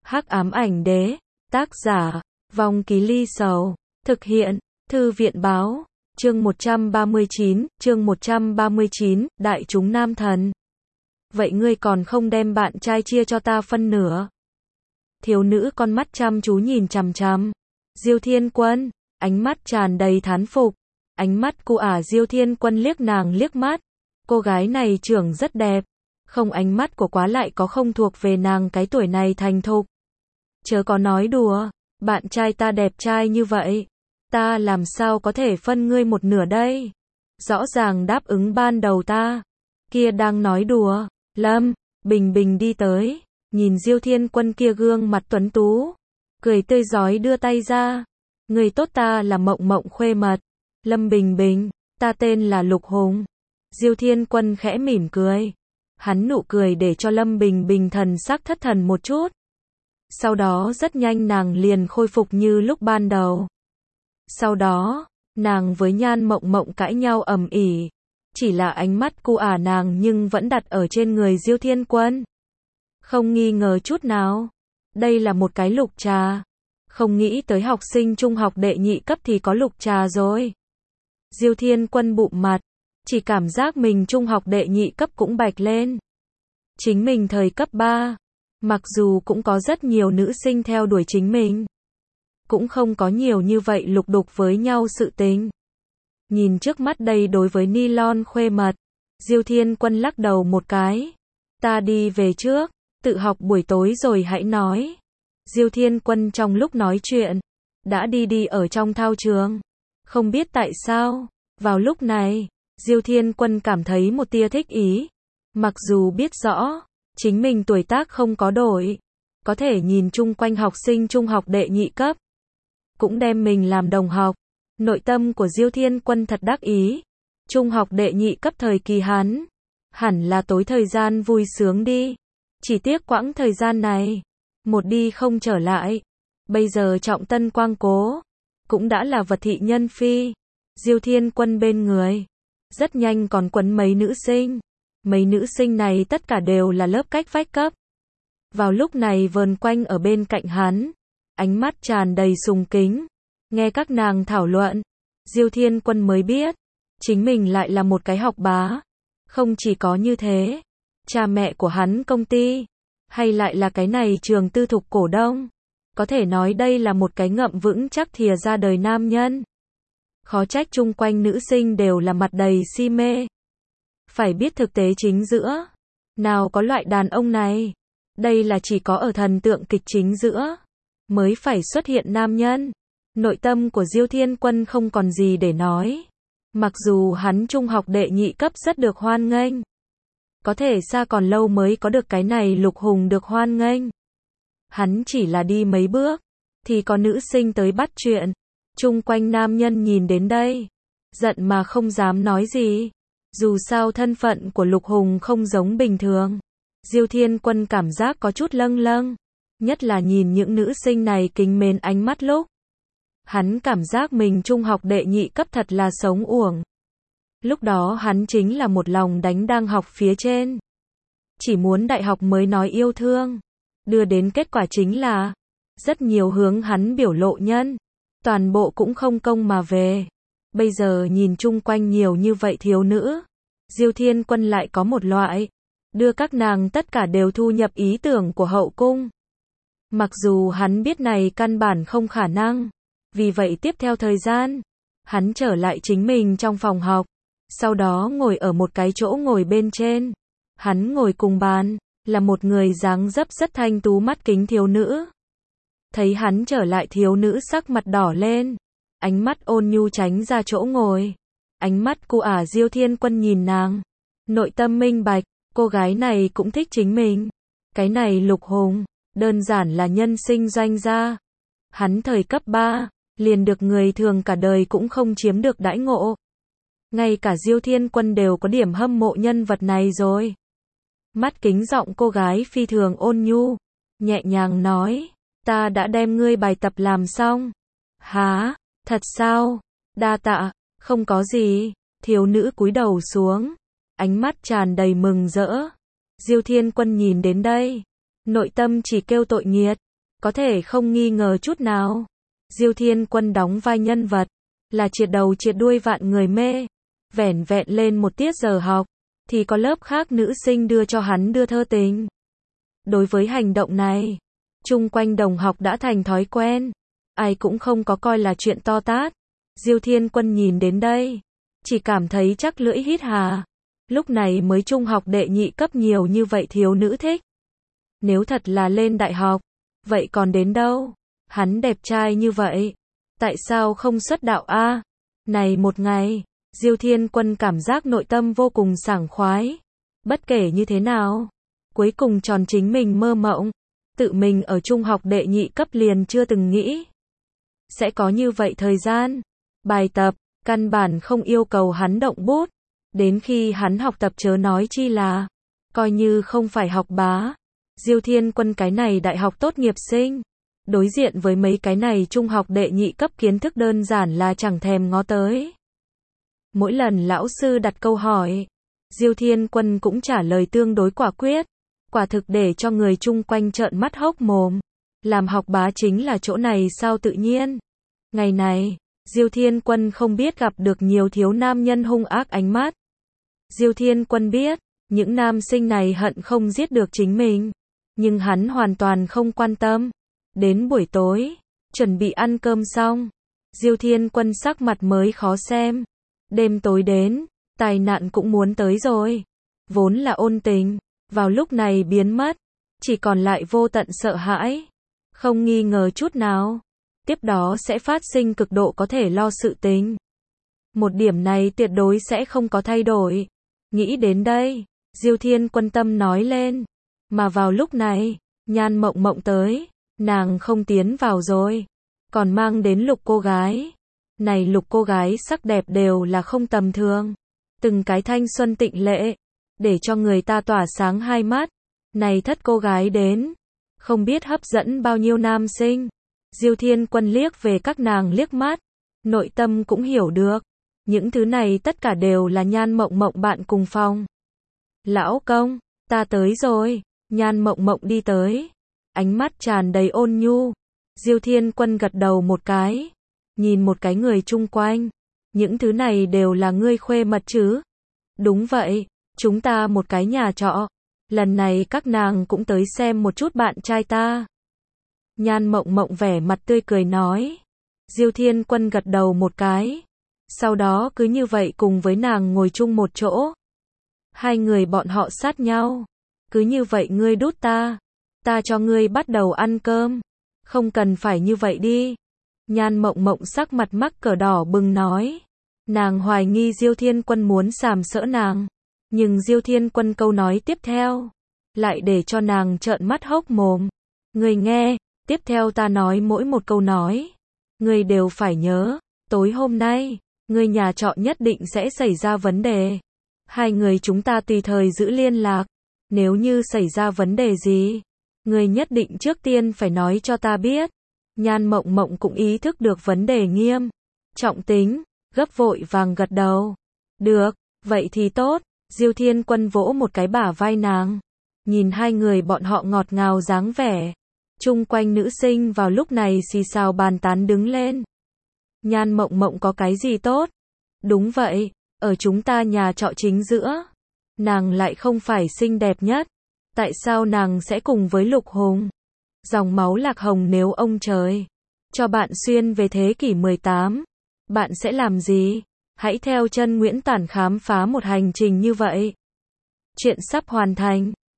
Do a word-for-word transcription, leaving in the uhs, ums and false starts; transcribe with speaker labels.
Speaker 1: Hắc ám ảnh đế, tác giả, Vong Ký Ly Sầu, thực hiện, Thư viện báo, chương một trăm ba mươi chín, chương một trăm ba mươi chín, Đại chúng nam thần. Vậy ngươi còn không đem bạn trai chia cho ta phân nửa? Thiếu nữ con mắt chăm chú nhìn chằm chằm. Diêu Thiên Quân, ánh mắt tràn đầy thán phục. Ánh mắt cu ả Diêu Thiên Quân liếc nàng liếc mắt. Cô gái này trưởng rất đẹp. Không, ánh mắt của quá lại có không thuộc về nàng cái tuổi này thành thục. Chớ có nói đùa, bạn trai ta đẹp trai như vậy, ta làm sao có thể phân ngươi một nửa đây? Rõ ràng đáp ứng ban đầu ta. Kia đang nói đùa. Lâm Bình Bình đi tới, nhìn Diêu Thiên Quân kia gương mặt tuấn tú, cười tươi rói đưa tay ra. Người tốt, ta là Mộng Mộng khuê mật. Lâm Bình Bình, ta tên là Lục Hùng. Diêu Thiên Quân khẽ mỉm cười. Hắn nụ cười để cho Lâm Bình Bình thần sắc thất thần một chút. Sau đó rất nhanh nàng liền khôi phục như lúc ban đầu. Sau đó, nàng với Nhan Mộng Mộng cãi nhau ầm ĩ. Chỉ là ánh mắt cu ả nàng nhưng vẫn đặt ở trên người Diêu Thiên Quân. Không nghi ngờ chút nào. Đây là một cái lục trà. Không nghĩ tới học sinh trung học đệ nhị cấp thì có lục trà rồi. Diêu Thiên Quân bụm mặt. Chỉ cảm giác mình trung học đệ nhị cấp cũng bạch lên. Chính mình thời cấp ba. Mặc dù cũng có rất nhiều nữ sinh theo đuổi chính mình. Cũng không có nhiều như vậy lục đục với nhau sự tình. Nhìn trước mắt đây đối với nylon khuê mật. Diêu Thiên Quân lắc đầu một cái. Ta đi về trước, tự học buổi tối rồi hãy nói. Diêu Thiên Quân trong lúc nói chuyện, đã đi đi ở trong thao trường. Không biết tại sao, vào lúc này, Diêu Thiên Quân cảm thấy một tia thích ý. Mặc dù biết rõ, chính mình tuổi tác không có đổi. Có thể nhìn chung quanh học sinh trung học đệ nhị cấp. Cũng đem mình làm đồng học. Nội tâm của Diêu Thiên Quân thật đắc ý. Trung học đệ nhị cấp thời kỳ hắn. Hẳn là tối thời gian vui sướng đi. Chỉ tiếc quãng thời gian này. Một đi không trở lại. Bây giờ trọng tân quang cố. Cũng đã là vật thị nhân phi. Diêu Thiên Quân bên người. Rất nhanh còn quấn mấy nữ sinh. Mấy nữ sinh này tất cả đều là lớp cách vách cấp. Vào lúc này vờn quanh ở bên cạnh hắn. Ánh mắt tràn đầy sùng kính. Nghe các nàng thảo luận. Diêu Thiên Quân mới biết. Chính mình lại là một cái học bá. Không chỉ có như thế. Cha mẹ của hắn công ty. Hay lại là cái này trường tư thục cổ đông. Có thể nói đây là một cái ngậm vững chắc thìa ra đời nam nhân. Khó trách chung quanh nữ sinh đều là mặt đầy si mê. Phải biết thực tế chính giữa. Nào có loại đàn ông này. Đây là chỉ có ở thần tượng kịch chính giữa. Mới phải xuất hiện nam nhân. Nội tâm của Diêu Thiên Quân không còn gì để nói. Mặc dù hắn trung học đệ nhị cấp rất được hoan nghênh. Có thể xa còn lâu mới có được cái này Lục Hùng được hoan nghênh. Hắn chỉ là đi mấy bước. Thì có nữ sinh tới bắt chuyện. Chung quanh nam nhân nhìn đến đây. Giận mà không dám nói gì. Dù sao thân phận của Lục Hùng không giống bình thường. Diêu Thiên Quân cảm giác có chút lâng lâng. Nhất là nhìn những nữ sinh này kính mến ánh mắt lúc. Hắn cảm giác mình trung học đệ nhị cấp thật là sống uổng. Lúc đó hắn chính là một lòng đánh đang học phía trên. Chỉ muốn đại học mới nói yêu thương. Đưa đến kết quả chính là rất nhiều hướng hắn biểu lộ nhân. Toàn bộ cũng không công mà về. Bây giờ nhìn chung quanh nhiều như vậy thiếu nữ. Diêu Thiên Quân lại có một loại. Đưa các nàng tất cả đều thu nhập ý tưởng của hậu cung. Mặc dù hắn biết này căn bản không khả năng. Vì vậy tiếp theo thời gian. Hắn trở lại chính mình trong phòng học. Sau đó ngồi ở một cái chỗ ngồi bên trên. Hắn ngồi cùng bàn. Là một người dáng dấp rất thanh tú mắt kính thiếu nữ. Thấy hắn trở lại thiếu nữ sắc mặt đỏ lên. Ánh mắt ôn nhu tránh ra chỗ ngồi. Ánh mắt cu ả Diêu Thiên Quân nhìn nàng. Nội tâm minh bạch. Cô gái này cũng thích chính mình. Cái này Lục Hùng. Đơn giản là nhân sinh doanh gia. Hắn thời cấp ba. Liền được người thường cả đời cũng không chiếm được đãi ngộ. Ngay cả Diêu Thiên Quân đều có điểm hâm mộ nhân vật này rồi. Mắt kính giọng cô gái phi thường ôn nhu. Nhẹ nhàng nói. Ta đã đem ngươi bài tập làm xong. Hả? Thật sao? Đa tạ. Không có gì. Thiếu nữ cúi đầu xuống. Ánh mắt tràn đầy mừng rỡ. Diêu Thiên Quân nhìn đến đây. Nội tâm chỉ kêu tội nghiệt. có thể không nghi ngờ chút nào. Diêu Thiên Quân đóng vai nhân vật, là triệt đầu triệt đuôi vạn người mê. Vẻn vẹn lên một tiết giờ học, thì có lớp khác nữ sinh đưa cho hắn đưa thơ tình. Đối với hành động này, chung quanh đồng học đã thành thói quen. Ai cũng không có coi là chuyện to tát. Diêu Thiên Quân nhìn đến đây, chỉ cảm thấy chắc lưỡi hít hà. Lúc này mới trung học đệ nhị cấp nhiều như vậy thiếu nữ thích. Nếu thật là lên đại học, vậy còn đến đâu? Hắn đẹp trai như vậy, tại sao không xuất đạo a? Này một ngày, Diêu Thiên Quân cảm giác nội tâm vô cùng sảng khoái. Bất kể như thế nào, cuối cùng tròn chính mình mơ mộng. Tự mình ở trung học đệ nhị cấp liền chưa từng nghĩ sẽ có như vậy thời gian. Bài tập, căn bản không yêu cầu hắn động bút. Đến khi hắn học tập chớ nói chi là, coi như không phải học bá. Diêu Thiên Quân cái này đại học tốt nghiệp sinh, đối diện với mấy cái này trung học đệ nhị cấp kiến thức đơn giản là chẳng thèm ngó tới. Mỗi lần lão sư đặt câu hỏi, Diêu Thiên Quân cũng trả lời tương đối quả quyết. Quả thực để cho người chung quanh trợn mắt hốc mồm. Làm học bá chính là chỗ này sao tự nhiên. Ngày này, Diêu Thiên Quân không biết gặp được nhiều thiếu nam nhân hung ác ánh mắt. Diêu Thiên Quân biết, những nam sinh này hận không giết được chính mình. Nhưng hắn hoàn toàn không quan tâm. Đến buổi tối, chuẩn bị ăn cơm xong, Diêu Thiên Quân sắc mặt mới khó xem. Đêm tối đến, tai nạn cũng muốn tới rồi. Vốn là ôn tình, vào lúc này biến mất, chỉ còn lại vô tận sợ hãi. Không nghi ngờ chút nào, tiếp đó sẽ phát sinh cực độ có thể lo sự tình. Một điểm này tuyệt đối sẽ không có thay đổi. Nghĩ đến đây, Diêu Thiên Quân tâm nói lên. Mà vào lúc này, Nhan Mộng Mộng tới, nàng không tiến vào rồi, còn mang đến Lục cô gái. Này Lục cô gái sắc đẹp đều là không tầm thường, từng cái thanh xuân tịnh lệ, để cho người ta tỏa sáng hai mắt. Này Thất cô gái đến, không biết hấp dẫn bao nhiêu nam sinh. Diêu Thiên Quân liếc về các nàng liếc mắt, nội tâm cũng hiểu được, những thứ này tất cả đều là Nhan Mộng Mộng bạn cùng phòng. Lão công, ta tới rồi. Nhan Mộng Mộng đi tới, ánh mắt tràn đầy ôn nhu. Diêu Thiên Quân gật đầu một cái, nhìn một cái người chung quanh. Những thứ này đều là ngươi khuê mật chứ? Đúng vậy, chúng ta một cái nhà trọ. Lần này các nàng cũng tới xem một chút bạn trai ta. Nhan Mộng Mộng vẻ mặt tươi cười nói. Diêu Thiên Quân gật đầu một cái, sau đó cứ như vậy cùng với nàng ngồi chung một chỗ. Hai người bọn họ sát nhau. Cứ như vậy ngươi đút ta, ta cho ngươi bắt đầu ăn cơm. Không cần phải như vậy đi. Nhan Mộng Mộng sắc mặt mắc cỡ đỏ bừng nói. Nàng hoài nghi Diêu Thiên Quân muốn sàm sỡ nàng. Nhưng Diêu Thiên Quân câu nói tiếp theo, lại để cho nàng trợn mắt hốc mồm. Ngươi nghe, tiếp theo ta nói mỗi một câu nói. Ngươi đều phải nhớ, tối hôm nay, ngươi nhà trọ nhất định sẽ xảy ra vấn đề. Hai người chúng ta tùy thời giữ liên lạc. Nếu như xảy ra vấn đề gì, ngươi nhất định trước tiên phải nói cho ta biết. Nhan Mộng Mộng cũng ý thức được vấn đề nghiêm trọng tính, gấp vội vàng gật đầu. Được, vậy thì tốt. Diêu Thiên Quân vỗ một cái bả vai nàng, nhìn hai người bọn họ ngọt ngào dáng vẻ. Chung quanh nữ sinh vào lúc này xì xào bàn tán đứng lên. Nhan Mộng Mộng có cái gì tốt? Đúng vậy, ở chúng ta nhà trọ chính giữa, nàng lại không phải xinh đẹp nhất. Tại sao nàng sẽ cùng với Lục Hùng? Dòng máu Lạc Hồng nếu ông trời cho bạn xuyên về thế kỷ mười tám, bạn sẽ làm gì? Hãy theo chân Nguyễn Tản khám phá một hành trình như vậy. Chuyện sắp hoàn thành.